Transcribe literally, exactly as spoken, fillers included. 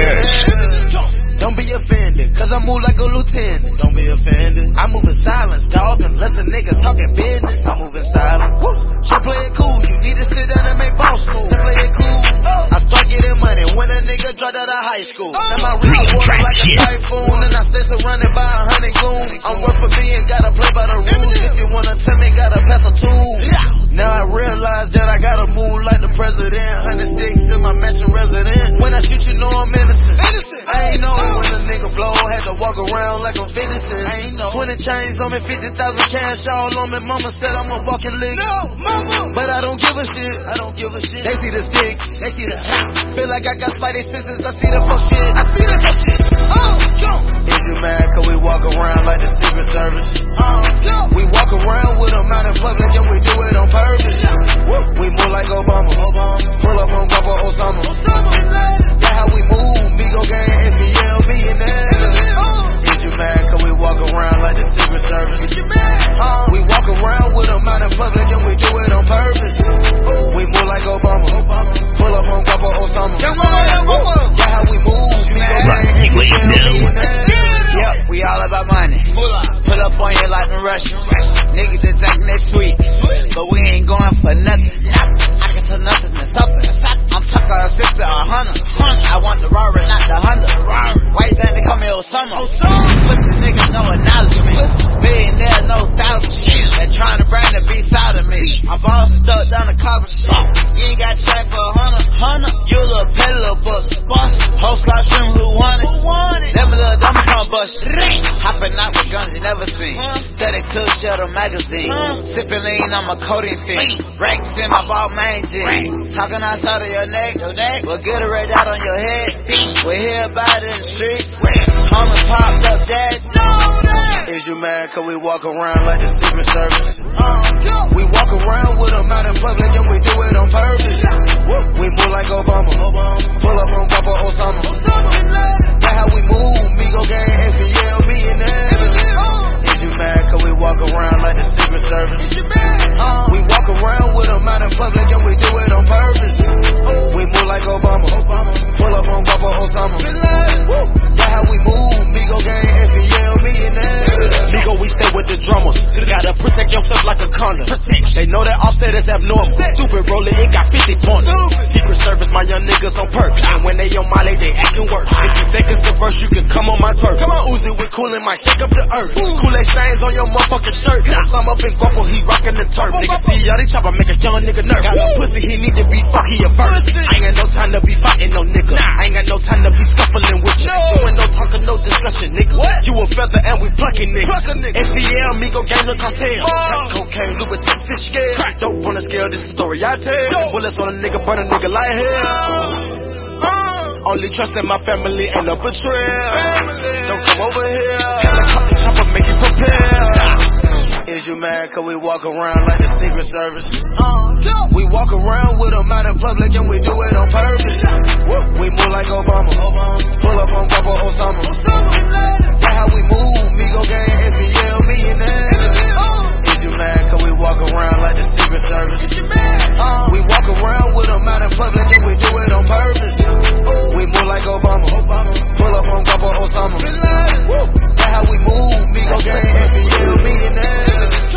millionaire. Don't be offended, cause I move like a lieutenant. Don't be offended. I move in silence, dog, unless a nigga talking business. I move in silence. Just play it cool, you need to sit down and make boss moves. Just play it cool. I start getting money when a nigga dropped out of high school. Now my real water like a typhoon, and I stay surrounded by a hundred goons. I'm worth a million, gotta play by the rules. If you wanna tell me, gotta pass a tool. Now I realize that I gotta move like the president. Hundred sticks in my mansion resident. When I shoot, you know I'm innocent. I ain't know when a nigga blow, had to walk around like I'm finishing. I ain't know. Twenty chains on me, fifty thousand cash all on me. Mama said I'm a walking lick. No, mama. But I don't give a shit. I don't give a shit. They see the sticks. They see the house. Feel like I got spidey senses. I see the fuck shit. I see the fuck shit. Oh, go. Is you mad cause we walk around like the Secret Service? Oh, go. We walk around with them out in public and we do it on purpose. Woo. We move like Obama. Obama. Pull up on Guapo Osama. Osama. That's how we move. Migo gang, S B L, millionaire. Is you mad cause we walk around like the Secret Service? Is you mad? Uh, we walk around with them out in public and we do it on purpose. Ooh. We move like Obama. Obama. Pull up on Guapo Osama. Come on, that's how we move. Migo gang, S B L, millionaire. Yep, we all about money. Pull up on you like the Russian. Niggas that thinking they sweet, but we ain't going for nothing. I can turn nothing to something. I'm talking a sister, a hundred. I want the Rari, not the Honda. Why you think they call me Osama? Pussy niggas no acknowledgement. Millionaire, no thousand. They trying to bring the beef out of me. I'm all stuck down the copper shit. You ain't got check for a hundred. You a little petty little boss. Whole squad shrimp, who want it? Never little dumb come bust. Hopping out with guns you never seen. thirty-two Shuttle magazine. Sipping lean, I'm a codeine fiend. Ranks in my ball main jeans. Talking outside of your neck. We'll get it right out on your head. We hear about it in the streets. Homie popped up dead. Is you mad cause we walk around like the Secret Service? Uh, we walk around with them out in public and we do it on purpose. We move like Obama. Pull up on Guapo Osama. That's how we move. Migo gang, S B L, millionaire. Is you mad cause we walk around like the Secret Service? Uh, we walk around with them out in public and we do it on purpose. We move like Obama. Pull up on Guapo Osama. That's how we move. Migo gang, S B L, millionaire. Migo, we stay with the drummers. Gotta protect yourself like a condom. They know that Offset is abnormal. Stupid roller, it got fifty points. Secret Service, my young niggas on perks. And when they on Molly, they acting worse. If you think it's the first, you can come on my turf. Come on, Uzi with coolin', might shake up the earth. Kool-Aid stains on your motherfucking shirt. I'm up in Guapo, he rockin' the turf. Niggas see y'all, they try to make a young nigga nerve. Got no pussy, he need to be fuck, he a verse. I ain't got no time to be fighting no nigga. I ain't got no time to be scuffling with you. You ain't no talking, no discussion, nigga. You a feather and we plucking nigga. S B L, Migo gang, the cartel. Cocaine, Louboutin, fish scale. Crack dope on the scale, this is the story I tell. Bullets on a nigga, burn a nigga like hell. Uh, only trust in my family and no betrayal. Don't come over here. Helicopter chopper, make you prepare. Is you mad cause we walk around like the Secret Service? Uh, we walk around with them out in public and we do it on purpose. We move like Obama.